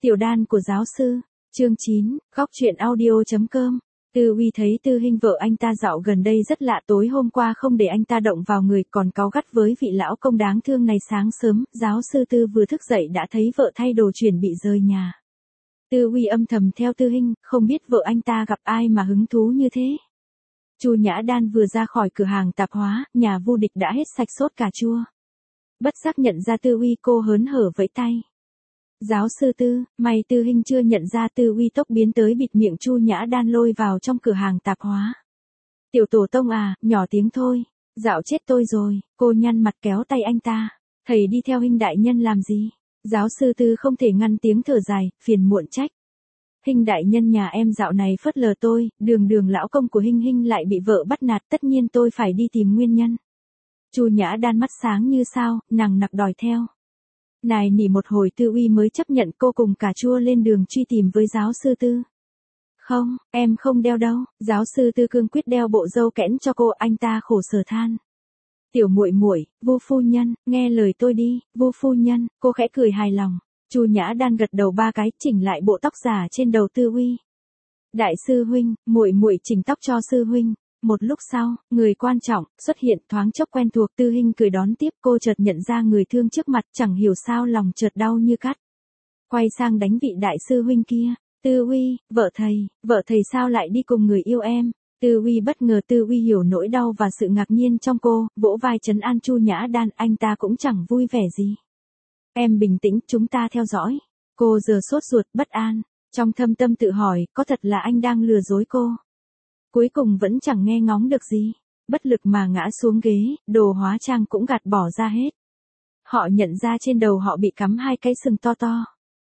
Tiểu đan của giáo sư, chương 9, góc truyện audio.com. Tư Uy thấy Tư Hinh vợ anh ta dạo gần đây rất lạ, tối hôm qua không để anh ta động vào người, còn cáu gắt với vị lão công đáng thương này. Sáng sớm, giáo sư Tư vừa thức dậy đã thấy vợ thay đồ chuẩn bị rời nhà. Tư Uy âm thầm theo Tư Hinh, không biết vợ anh ta gặp ai mà hứng thú như thế. Chu Nhã Đan vừa ra khỏi cửa hàng tạp hóa, nhà Vu Địch đã hết sạch sốt cà chua. Bất giác nhận ra Tư Uy, cô hớn hở vẫy tay. Giáo sư Tư, may Tư Hinh chưa nhận ra. Tư Uy tốc biến tới bịt miệng Chu Nhã Đan lôi vào trong cửa hàng tạp hóa. Tiểu tổ tông à, nhỏ tiếng thôi, dạo chết tôi rồi. Cô nhăn mặt kéo tay anh ta. Thầy đi theo Hinh đại nhân làm gì? Giáo sư Tư không thể ngăn tiếng thở dài, phiền muộn trách. Hinh đại nhân nhà em dạo này phớt lờ tôi, đường lão công của Hinh lại bị vợ bắt nạt, tất nhiên tôi phải đi tìm nguyên nhân. Chu Nhã Đan mắt sáng như sao, nằng nặc đòi theo. Nài nỉ một hồi Tư Uy mới chấp nhận cô cùng cà chua lên đường truy tìm với giáo sư Tư. Không, em không đeo đâu. Giáo sư Tư cương quyết đeo bộ râu kẽn cho cô. Anh ta khổ sở than. Tiểu muội muội, Vu phu nhân, nghe lời tôi đi. Vu phu nhân. Cô khẽ cười hài lòng. Chu Nhã Đan gật đầu 3 cái, chỉnh lại bộ tóc giả trên đầu Tư Uy. Đại sư huynh, muội chỉnh tóc cho sư huynh. Một lúc sau, người quan trọng xuất hiện, thoáng chốc quen thuộc. Tư Hinh cười đón tiếp. Cô chợt nhận ra người thương trước mặt, chẳng hiểu sao lòng chợt đau như cắt. Quay sang đánh vị đại sư huynh kia. Tư Uy, vợ thầy sao lại đi cùng người yêu em? Tư Uy bất ngờ. Tư Uy hiểu nỗi đau và sự ngạc nhiên trong cô, vỗ vai trấn an Chu Nhã Đan. Anh ta cũng chẳng vui vẻ gì. Em bình tĩnh, chúng ta theo dõi. Cô giờ sốt ruột, bất an, trong thâm tâm tự hỏi, có thật là anh đang lừa dối cô? Cuối cùng vẫn chẳng nghe ngóng được gì, bất lực mà ngã xuống ghế, đồ hóa trang cũng gạt bỏ ra hết. Họ nhận ra trên đầu họ bị cắm 2 cái sừng to to.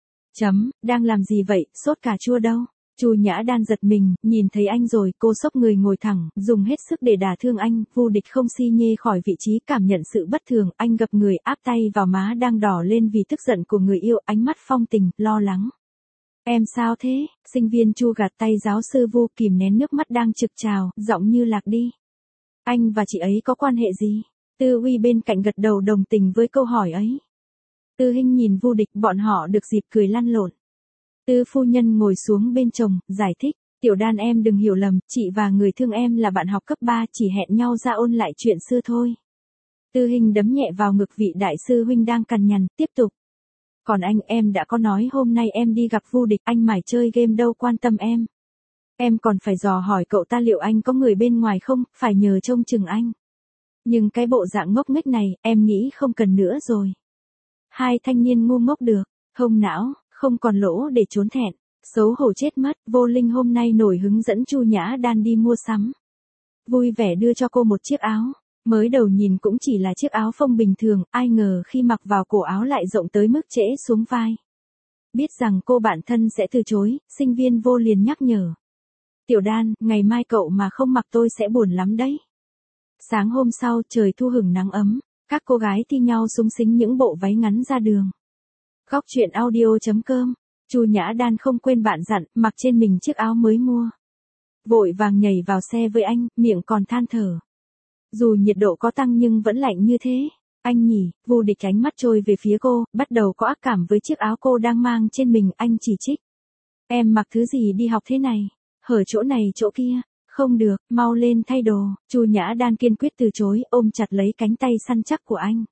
Đang làm gì vậy, sốt cà chua đâu? Chu Nhã Đan giật mình, nhìn thấy anh rồi, cô xốc người ngồi thẳng, dùng hết sức để đả thương anh. Vu Địch không si nhê khỏi vị trí, cảm nhận sự bất thường, anh gập người áp tay vào má đang đỏ lên vì tức giận của người yêu, ánh mắt phong tình, lo lắng. Em sao thế? Sinh viên Chu gạt tay giáo sư Vu, kìm nén nước mắt đang trực trào, giọng như lạc đi. Anh và chị ấy có quan hệ gì? Tư Uy bên cạnh gật đầu đồng tình với câu hỏi ấy. Tư Hinh nhìn Vu Địch, bọn họ được dịp cười lăn lộn. Tư phu nhân ngồi xuống bên chồng, giải thích. Tiểu Đan em đừng hiểu lầm, chị và người thương em là bạn học cấp 3, chỉ hẹn nhau ra ôn lại chuyện xưa thôi. Tư Hinh đấm nhẹ vào ngực vị đại sư huynh đang cằn nhằn, tiếp tục. Còn anh, em đã có nói hôm nay em đi gặp Vu Địch, anh mải chơi game đâu quan tâm em. Em còn phải dò hỏi cậu ta liệu anh có người bên ngoài không, phải nhờ trông chừng anh. Nhưng cái bộ dạng ngốc nghếch này, em nghĩ không cần nữa rồi. 2 thanh niên ngu ngốc được, không não, không còn lỗ để trốn thẹn, xấu hổ chết mất. Vô Linh hôm nay nổi hứng dẫn Chu Nhã Đan đi mua sắm. Vui vẻ đưa cho cô một chiếc áo, mới đầu nhìn cũng chỉ là chiếc áo phông bình thường, ai ngờ khi mặc vào cổ áo lại rộng tới mức trễ xuống vai. Biết rằng cô bạn thân sẽ từ chối, sinh viên Vô liền nhắc nhở. Tiểu Đan, ngày mai cậu mà không mặc tôi sẽ buồn lắm đấy. Sáng hôm sau, trời thu hửng nắng ấm, các cô gái thi nhau xúng xính những bộ váy ngắn ra đường. Góc truyện audio.com. Chu Nhã Đan không quên bạn dặn, mặc trên mình chiếc áo mới mua. Vội vàng nhảy vào xe với anh, miệng còn than thở. Dù nhiệt độ có tăng nhưng vẫn lạnh như thế. Anh nhỉ? Vu Địch ánh mắt trôi về phía cô, bắt đầu có ác cảm với chiếc áo cô đang mang trên mình. Anh chỉ trích. Em mặc thứ gì đi học thế này? Hở chỗ này chỗ kia. Không được, mau lên thay đồ. Chu Nhã Đan kiên quyết từ chối, ôm chặt lấy cánh tay săn chắc của anh.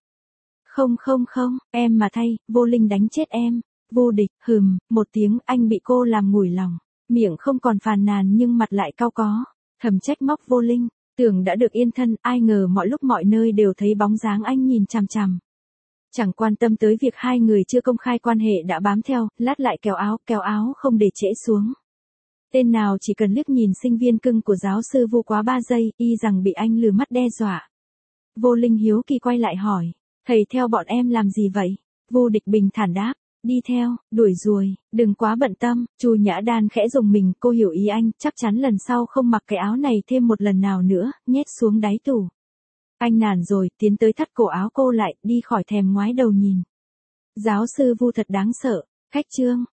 Không, em mà thay, Vô Linh đánh chết em. Vu Địch, một tiếng, anh bị cô làm nguội lòng. Miệng không còn phàn nàn nhưng mặt lại cau có. Thầm trách móc Vô Linh, tưởng đã được yên thân, ai ngờ mọi lúc mọi nơi đều thấy bóng dáng anh nhìn chằm chằm. Chẳng quan tâm tới việc 2 người chưa công khai quan hệ đã bám theo, lát lại kéo áo không để trễ xuống. Tên nào chỉ cần liếc nhìn sinh viên cưng của giáo sư Vu quá 3 giây, y rằng bị anh lừa mắt đe dọa. Vô Linh hiếu kỳ quay lại hỏi. Thầy theo bọn em làm gì vậy? Vu Địch bình thản đáp. Đi theo, đuổi ruồi, đừng quá bận tâm. Chu Nhã Đan khẽ rùng mình, cô hiểu ý anh, chắc chắn lần sau không mặc cái áo này thêm một lần nào nữa, nhét xuống đáy tủ. Anh nản rồi, tiến tới thắt cổ áo cô lại, đi khỏi thèm ngoái đầu nhìn. Giáo sư Vu thật đáng sợ. Khách trương,